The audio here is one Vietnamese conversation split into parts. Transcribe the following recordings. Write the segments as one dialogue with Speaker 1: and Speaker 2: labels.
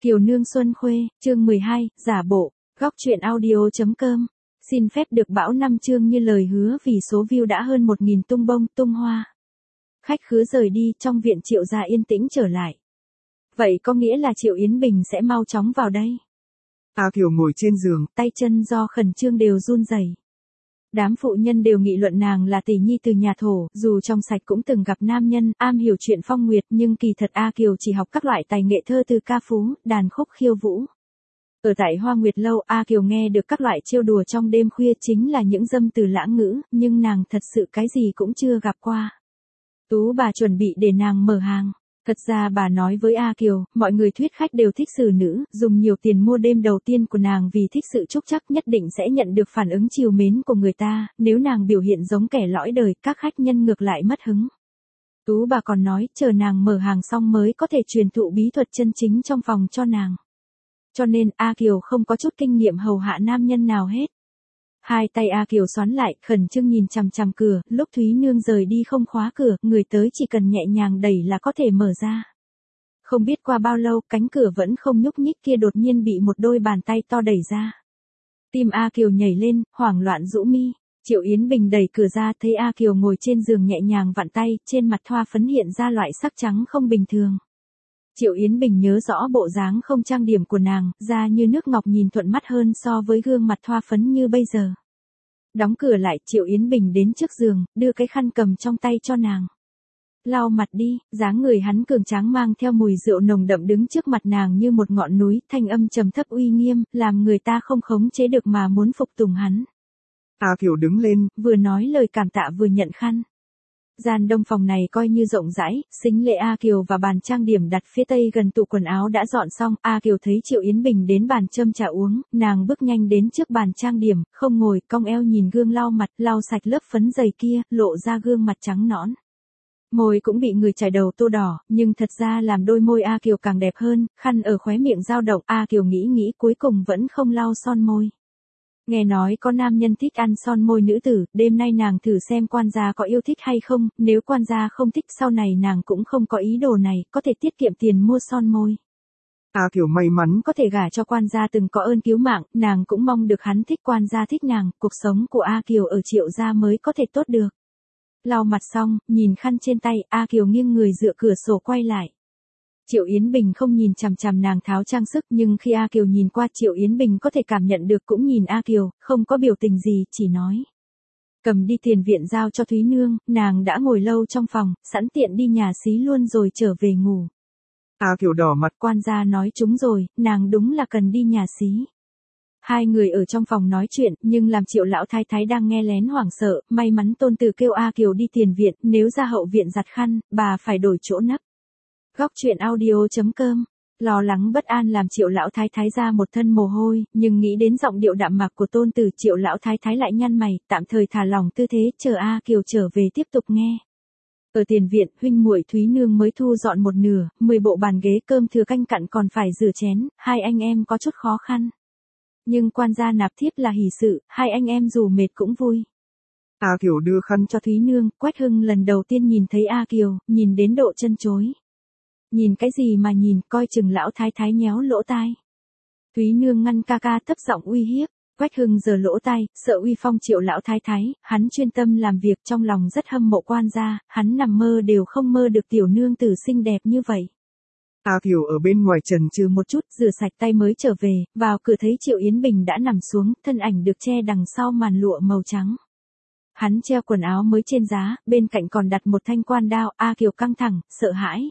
Speaker 1: Kiều Nương Xuân Khuê, chương 12, giả bộ, góc truyện audio.com. Xin phép được bão năm chương như lời hứa vì số view đã hơn 1.000 tung bông, tung hoa. Khách khứa rời đi, trong viện Triệu gia yên tĩnh trở lại. Vậy có nghĩa là Triệu Yến Bình sẽ mau chóng vào đây.
Speaker 2: A Kiều ngồi trên giường,
Speaker 1: tay chân do khẩn trương đều run rẩy. Đám phụ nhân đều nghị luận nàng là tỷ nhi từ nhà Thổ, dù trong sạch cũng từng gặp nam nhân, am hiểu chuyện phong nguyệt, nhưng kỳ thật A Kiều chỉ học các loại tài nghệ thơ từ ca phú, đàn khúc khiêu vũ. Ở tại Hoa Nguyệt Lâu, A Kiều nghe được các loại trêu đùa trong đêm khuya chính là những dâm từ lãng ngữ, nhưng nàng thật sự cái gì cũng chưa gặp qua. Tú bà chuẩn bị để nàng mở hàng. Thật ra bà nói với A Kiều, mọi người thuyết khách đều thích xử nữ, dùng nhiều tiền mua đêm đầu tiên của nàng vì thích sự chúc chắc nhất định sẽ nhận được phản ứng trìu mến của người ta, nếu nàng biểu hiện giống kẻ lõi đời, các khách nhân ngược lại mất hứng. Tú bà còn nói, chờ nàng mở hàng xong mới có thể truyền thụ bí thuật chân chính trong phòng cho nàng. Cho nên, A Kiều không có chút kinh nghiệm hầu hạ nam nhân nào hết. Hai tay A Kiều xoắn lại, khẩn trương nhìn chằm chằm cửa, lúc Thúy Nương rời đi không khóa cửa, người tới chỉ cần nhẹ nhàng đẩy là có thể mở ra. Không biết qua bao lâu, cánh cửa vẫn không nhúc nhích kia đột nhiên bị một đôi bàn tay to đẩy ra. Tim A Kiều nhảy lên, hoảng loạn rũ mi. Triệu Yến Bình đẩy cửa ra, thấy A Kiều ngồi trên giường nhẹ nhàng vặn tay, trên mặt thoa phấn hiện ra loại sắc trắng không bình thường. Triệu Yến Bình nhớ rõ bộ dáng không trang điểm của nàng, da như nước ngọc nhìn thuận mắt hơn so với gương mặt thoa phấn như bây giờ. Đóng cửa lại, Triệu Yến Bình đến trước giường, đưa cái khăn cầm trong tay cho nàng. Lau mặt đi, dáng người hắn cường tráng mang theo mùi rượu nồng đậm đứng trước mặt nàng như một ngọn núi, thanh âm trầm thấp uy nghiêm, làm người ta không khống chế được mà muốn phục tùng hắn.
Speaker 2: A Kiều đứng lên,
Speaker 1: vừa nói lời cảm tạ vừa nhận khăn. Gian đông phòng này coi như rộng rãi, xính lệ A Kiều và bàn trang điểm đặt phía tây gần tủ quần áo đã dọn xong, A Kiều thấy Triệu Yến Bình đến bàn châm trà uống, nàng bước nhanh đến trước bàn trang điểm, không ngồi, cong eo nhìn gương lau mặt, lau sạch lớp phấn dày kia, lộ ra gương mặt trắng nõn. Môi cũng bị người chải đầu tô đỏ, nhưng thật ra làm đôi môi A Kiều càng đẹp hơn, khăn ở khóe miệng dao động, A Kiều nghĩ cuối cùng vẫn không lau son môi. Nghe nói có nam nhân thích ăn son môi nữ tử, đêm nay nàng thử xem quan gia có yêu thích hay không, nếu quan gia không thích sau này nàng cũng không có ý đồ này, có thể tiết kiệm tiền mua son môi.
Speaker 2: A Kiều may mắn
Speaker 1: có thể gả cho quan gia từng có ơn cứu mạng, nàng cũng mong được hắn thích quan gia thích nàng, cuộc sống của A Kiều ở Triệu gia mới có thể tốt được. Lau mặt xong, nhìn khăn trên tay, A Kiều nghiêng người dựa cửa sổ quay lại. Triệu Yến Bình không nhìn chằm chằm nàng tháo trang sức, nhưng khi A Kiều nhìn qua Triệu Yến Bình có thể cảm nhận được cũng nhìn A Kiều, không có biểu tình gì, chỉ nói. Cầm đi tiền viện giao cho Thúy Nương, nàng đã ngồi lâu trong phòng, sẵn tiện đi nhà xí luôn rồi trở về ngủ.
Speaker 2: A Kiều đỏ mặt,
Speaker 1: quan gia nói trúng rồi, nàng đúng là cần đi nhà xí. Hai người ở trong phòng nói chuyện, nhưng làm Triệu lão thái thái đang nghe lén hoảng sợ, may mắn tôn tử kêu A Kiều đi tiền viện, nếu ra hậu viện giặt khăn, bà phải đổi chỗ nấp. Góc truyện audio.com. Lo lắng bất an làm Triệu lão thái thái ra một thân mồ hôi, nhưng nghĩ đến giọng điệu đạm mạc của tôn tử, Triệu lão thái thái lại nhăn mày, tạm thời thả lỏng tư thế, chờ A Kiều trở về tiếp tục nghe. Ở tiền viện, huynh muội Thúy Nương mới thu dọn một nửa, 10 bộ bàn ghế cơm thừa canh cặn còn phải rửa chén, hai anh em có chút khó khăn. Nhưng quan gia nạp thiếp là hỷ sự, hai anh em dù mệt cũng vui.
Speaker 2: A Kiều đưa khăn
Speaker 1: cho Thúy Nương, Quách Hưng lần đầu tiên nhìn thấy A Kiều, nhìn đến độ chân chối. Nhìn cái gì mà nhìn, coi chừng lão thái thái nhéo lỗ tai. Thúy Nương ngăn ca ca thấp giọng uy hiếp. Quách Hưng giở lỗ tai, sợ uy phong Triệu lão thái thái, hắn chuyên tâm làm việc, trong lòng rất hâm mộ quan gia, hắn nằm mơ đều không mơ được tiểu nương tử xinh đẹp như vậy.
Speaker 2: A Kiều ở bên ngoài trần
Speaker 1: trừ một chút, rửa sạch tay mới trở về, vào cửa thấy Triệu Yến Bình đã nằm xuống, thân ảnh được che đằng sau màn lụa màu trắng. Hắn treo quần áo mới trên giá, bên cạnh còn đặt một thanh quan đao, A Kiều căng thẳng, sợ hãi.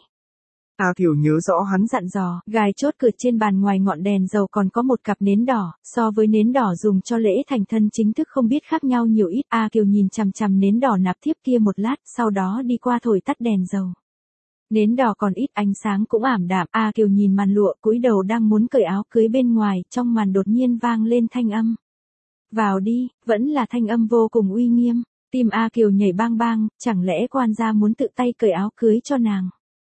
Speaker 2: A Kiều nhớ rõ hắn
Speaker 1: dặn dò, gài chốt cửa trên bàn ngoài ngọn đèn dầu còn có một cặp nến đỏ, so với nến đỏ dùng cho lễ thành thân chính thức không biết khác nhau nhiều ít. A Kiều nhìn chằm chằm nến đỏ nạp thiếp kia một lát, sau đó đi qua thổi tắt đèn dầu. Nến đỏ còn ít ánh sáng cũng ảm đạm, A Kiều nhìn màn lụa, cúi đầu đang muốn cởi áo cưới bên ngoài, trong màn đột nhiên vang lên thanh âm. Vào đi, vẫn là thanh âm vô cùng uy nghiêm, tim A Kiều nhảy bang bang, chẳng lẽ quan gia muốn tự tay cởi áo cưới cho nàng.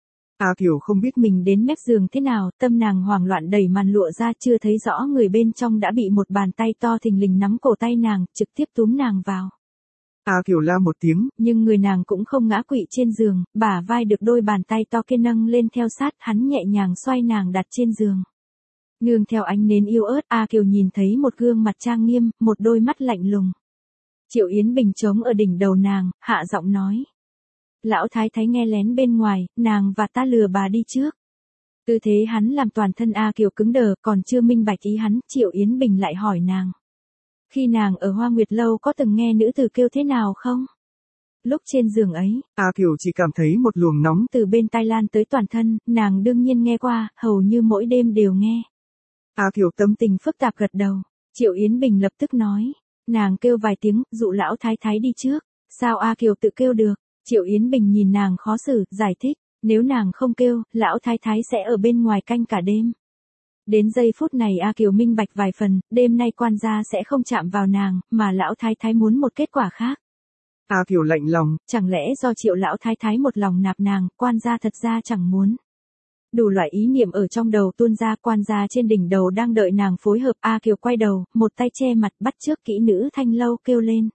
Speaker 2: A Kiều không biết
Speaker 1: mình đến mép giường thế nào, tâm nàng hoảng loạn đẩy màn lụa ra, chưa thấy rõ người bên trong đã bị một bàn tay to thình lình nắm cổ tay nàng, trực tiếp túm nàng vào.
Speaker 2: A Kiều la một tiếng,
Speaker 1: nhưng người nàng cũng không ngã quỵ trên giường, bả vai được đôi bàn tay to kia nâng lên theo sát, hắn nhẹ nhàng xoay nàng đặt trên giường. Nương theo ánh nến yêu ớt, A Kiều nhìn thấy một gương mặt trang nghiêm, một đôi mắt lạnh lùng. Triệu Yến Bình trống ở đỉnh đầu nàng, hạ giọng nói. Lão thái thái nghe lén bên ngoài, nàng và ta lừa bà đi trước. Tư thế hắn làm toàn thân A Kiều cứng đờ, còn chưa minh bạch ý hắn, Triệu Yến Bình lại hỏi nàng. Khi nàng ở Hoa Nguyệt Lâu có từng nghe nữ tử kêu thế nào không? Lúc trên giường ấy,
Speaker 2: A Kiều chỉ cảm thấy một luồng nóng
Speaker 1: từ bên tai lan tới toàn thân, nàng đương nhiên nghe qua, hầu như mỗi đêm đều nghe.
Speaker 2: A Kiều
Speaker 1: tâm tình phức tạp gật đầu. Triệu Yến Bình lập tức nói. Nàng kêu vài tiếng, dụ lão thái thái đi trước. Sao A Kiều tự kêu được? Triệu Yến Bình nhìn nàng khó xử, giải thích. Nếu nàng không kêu, lão thái thái sẽ ở bên ngoài canh cả đêm. Đến giây phút này A Kiều minh bạch vài phần, đêm nay quan gia sẽ không chạm vào nàng, mà lão thái thái muốn một kết quả khác.
Speaker 2: A Kiều lạnh lòng.
Speaker 1: Chẳng lẽ do Triệu lão thái thái một lòng nạp nàng, quan gia thật ra chẳng muốn. Đủ loại ý niệm ở trong đầu tuôn ra, quan gia trên đỉnh đầu đang đợi nàng phối hợp. A Kiều quay đầu, một tay che mặt bắt chước kỹ nữ thanh lâu kêu lên.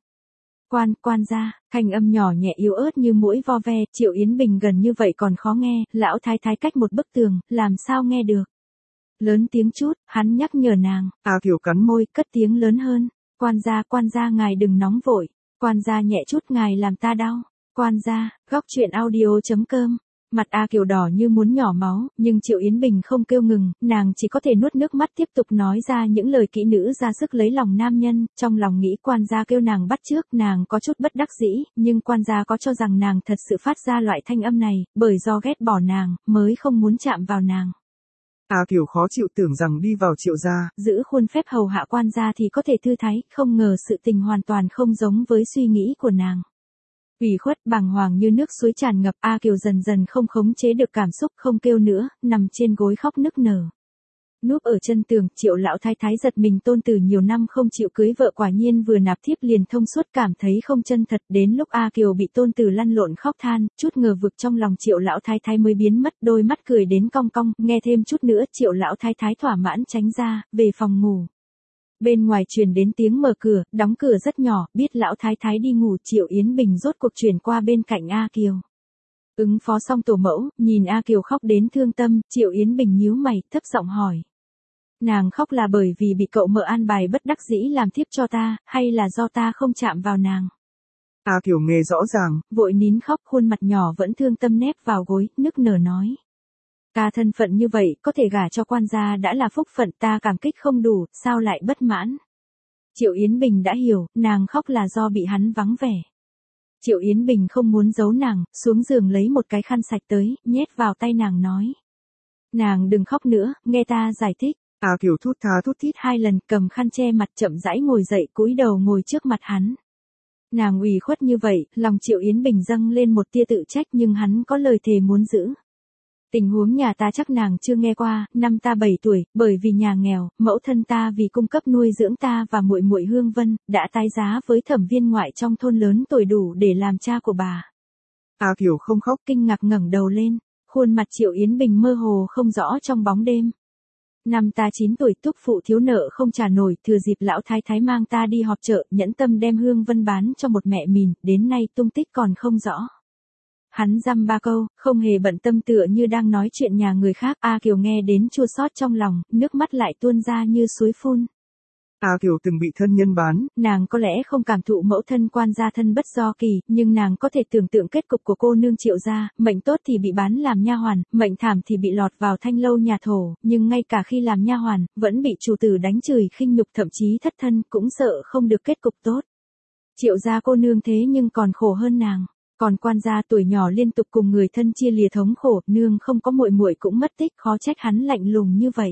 Speaker 1: Quan gia, thanh âm nhỏ nhẹ yếu ớt như mũi vo ve. Triệu Yến Bình gần như vậy còn khó nghe, lão thái thái cách một bức tường, làm sao nghe được. Lớn tiếng chút, hắn nhắc nhở nàng.
Speaker 2: A Kiều cắn môi,
Speaker 1: cất tiếng lớn hơn. Quan gia ngài đừng nóng vội. Quan gia nhẹ chút, ngài làm ta đau. Quan gia, góc truyện audio.com. Mặt A Kiều đỏ như muốn nhỏ máu, nhưng Triệu Yến Bình không kêu ngừng, nàng chỉ có thể nuốt nước mắt tiếp tục nói ra những lời kỹ nữ ra sức lấy lòng nam nhân, trong lòng nghĩ quan gia kêu nàng bắt trước, nàng có chút bất đắc dĩ, nhưng quan gia có cho rằng nàng thật sự phát ra loại thanh âm này, bởi do ghét bỏ nàng, mới không muốn chạm vào nàng.
Speaker 2: A Kiều khó chịu tưởng rằng đi vào Triệu gia,
Speaker 1: giữ khuôn phép hầu hạ quan gia thì có thể thư thái, không ngờ sự tình hoàn toàn không giống với suy nghĩ của nàng. Ủy khuất bàng hoàng như nước suối tràn ngập, A Kiều dần dần không khống chế được cảm xúc, không kêu nữa, nằm trên gối khóc nức nở. Núp ở chân tường, Triệu lão thái thái giật mình, tôn tử nhiều năm không chịu cưới vợ quả nhiên vừa nạp thiếp liền thông suốt, cảm thấy không chân thật. Đến lúc A Kiều bị tôn tử lăn lộn khóc than, chút ngờ vực trong lòng Triệu lão thái thái mới biến mất, đôi mắt cười đến cong cong, nghe thêm chút nữa, Triệu lão thái thái thỏa mãn tránh ra, về phòng ngủ. Bên ngoài truyền đến tiếng mở cửa, đóng cửa rất nhỏ, biết lão thái thái đi ngủ. Triệu Yến Bình rốt cuộc chuyển qua bên cạnh A Kiều. Ứng phó xong tổ mẫu, nhìn A Kiều khóc đến thương tâm, Triệu Yến Bình nhíu mày, thấp giọng hỏi. Nàng khóc là bởi vì bị cậu mợ an bài bất đắc dĩ làm thiếp cho ta, hay là do ta không chạm vào nàng?
Speaker 2: A Kiều nghe rõ ràng,
Speaker 1: vội nín khóc, khuôn mặt nhỏ vẫn thương tâm nép vào gối, nức nở nói. Ta thân phận như vậy, có thể gả cho quan gia đã là phúc phận, ta cảm kích không đủ, sao lại bất mãn? Triệu Yến Bình đã hiểu, nàng khóc là do bị hắn vắng vẻ. Triệu Yến Bình không muốn giấu nàng, xuống giường lấy một cái khăn sạch tới, nhét vào tay nàng nói. Nàng đừng khóc nữa, nghe ta giải thích.
Speaker 2: A Kiều thút tha thút thít
Speaker 1: 2 lần, cầm khăn che mặt chậm rãi ngồi dậy, cúi đầu ngồi trước mặt hắn. Nàng ủy khuất như vậy, lòng Triệu Yến Bình dâng lên một tia tự trách, nhưng hắn có lời thề muốn giữ. Tình huống nhà ta chắc nàng chưa nghe qua, năm ta 7 tuổi, bởi vì nhà nghèo, mẫu thân ta vì cung cấp nuôi dưỡng ta và muội muội Hương Vân, đã tái giá với thẩm viên ngoại trong thôn lớn tuổi đủ để làm cha của bà.
Speaker 2: A Kiều không khóc,
Speaker 1: kinh ngạc ngẩng đầu lên, khuôn mặt Triệu Yến Bình mơ hồ không rõ trong bóng đêm. Năm ta 9 tuổi, thúc phụ thiếu nợ không trả nổi, thừa dịp lão thái thái mang ta đi họp chợ, nhẫn tâm đem Hương Vân bán cho một mẹ mìn, đến nay tung tích còn không rõ. Hắn dăm ba câu, không hề bận tâm, tựa như đang nói chuyện nhà người khác. A Kiều nghe đến chua xót trong lòng, nước mắt lại tuôn ra như suối phun.
Speaker 2: A Kiều từng bị thân nhân bán.
Speaker 1: Nàng có lẽ không cảm thụ mẫu thân quan gia thân bất do kỳ, nhưng nàng có thể tưởng tượng kết cục của cô nương Triệu gia, mệnh tốt thì bị bán làm nha hoàn, mệnh thảm thì bị lọt vào thanh lâu nhà thổ, nhưng ngay cả khi làm nha hoàn, vẫn bị chủ tử đánh chửi khinh nhục, thậm chí thất thân, cũng sợ không được kết cục tốt. Triệu gia cô nương thế nhưng còn khổ hơn nàng. Còn quan gia tuổi nhỏ liên tục cùng người thân chia lìa thống khổ, nương không có muội muội cũng mất tích, khó trách hắn lạnh lùng như vậy.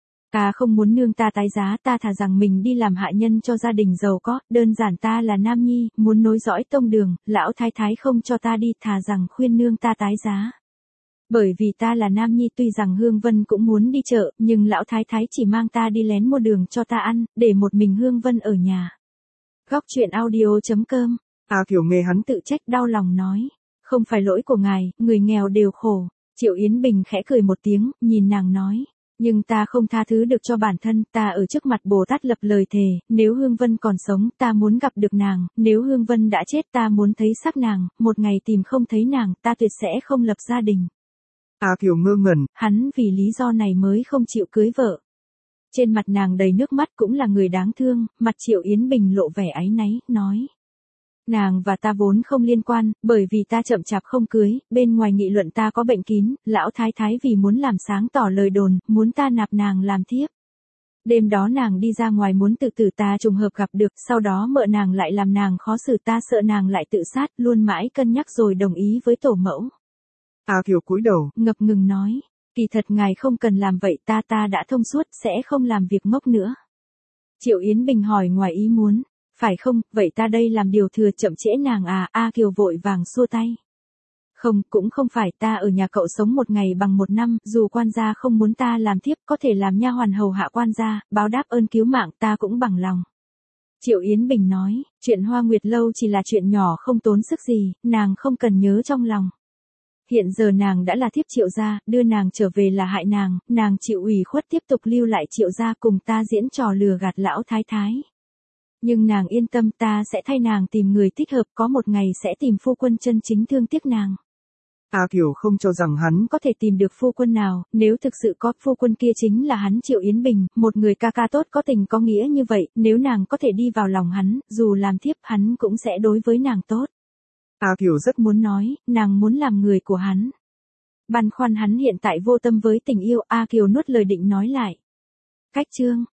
Speaker 1: Ta không muốn nương ta tái giá, ta thà rằng mình đi làm hạ nhân cho gia đình giàu có, đơn giản ta là nam nhi, muốn nối dõi tông đường, lão thái thái không cho ta đi, thà rằng khuyên nương ta tái giá. Bởi vì ta là nam nhi, tuy rằng Hương Vân cũng muốn đi chợ, nhưng lão thái thái chỉ mang ta đi lén mua đường cho ta ăn, để một mình Hương Vân ở nhà. Góc truyện audio.com.
Speaker 2: A Kiều nghe hắn
Speaker 1: tự trách đau lòng nói. Không phải lỗi của ngài, người nghèo đều khổ. Triệu Yến Bình khẽ cười một tiếng, nhìn nàng nói. Nhưng ta không tha thứ được cho bản thân, ta ở trước mặt Bồ Tát lập lời thề, nếu Hương Vân còn sống, ta muốn gặp được nàng, nếu Hương Vân đã chết, ta muốn thấy xác nàng, một ngày tìm không thấy nàng, ta tuyệt sẽ không lập gia đình.
Speaker 2: A Kiều ngơ ngẩn,
Speaker 1: hắn vì lý do này mới không chịu cưới vợ. Trên mặt nàng đầy nước mắt, cũng là người đáng thương, mặt Triệu Yến Bình lộ vẻ áy náy, nói. Nàng và ta vốn không liên quan, bởi vì ta chậm chạp không cưới, bên ngoài nghị luận ta có bệnh kín, lão thái thái vì muốn làm sáng tỏ lời đồn, muốn ta nạp nàng làm thiếp. Đêm đó nàng đi ra ngoài muốn tự tử, ta trùng hợp gặp được, sau đó mợ nàng lại làm nàng khó xử, ta sợ nàng lại tự sát, luôn mãi cân nhắc rồi đồng ý với tổ mẫu.
Speaker 2: A Kiều cúi đầu,
Speaker 1: ngập ngừng nói, kỳ thật ngài không cần làm vậy, ta đã thông suốt, sẽ không làm việc ngốc nữa. Triệu Yến Bình hỏi ngoài ý muốn, phải không, vậy ta đây làm điều thừa chậm trễ nàng à, A Kiều vội vàng xua tay. Không, cũng không phải, ta ở nhà cậu sống một ngày bằng một năm, dù quan gia không muốn ta làm thiếp, có thể làm nha hoàn hầu hạ quan gia, báo đáp ơn cứu mạng ta cũng bằng lòng. Triệu Yến Bình nói, chuyện Hoa Nguyệt Lâu chỉ là chuyện nhỏ không tốn sức gì, nàng không cần nhớ trong lòng. Hiện giờ nàng đã là thiếp Triệu gia, đưa nàng trở về là hại nàng chịu ủy khuất tiếp tục lưu lại Triệu gia cùng ta diễn trò lừa gạt lão thái thái. Nhưng nàng yên tâm, ta sẽ thay nàng tìm người thích hợp, có một ngày sẽ tìm phu quân chân chính thương tiếc nàng.
Speaker 2: A Kiều không cho rằng hắn
Speaker 1: có thể tìm được phu quân nào, nếu thực sự có, phu quân kia chính là hắn Triệu Yến Bình, một người ca ca tốt có tình có nghĩa như vậy, nếu nàng có thể đi vào lòng hắn, dù làm thiếp hắn cũng sẽ đối với nàng tốt.
Speaker 2: A Kiều rất
Speaker 1: muốn nói, nàng muốn làm người của hắn. Băn khoăn hắn hiện tại vô tâm với tình yêu, A Kiều nuốt lời định nói lại. Cách chương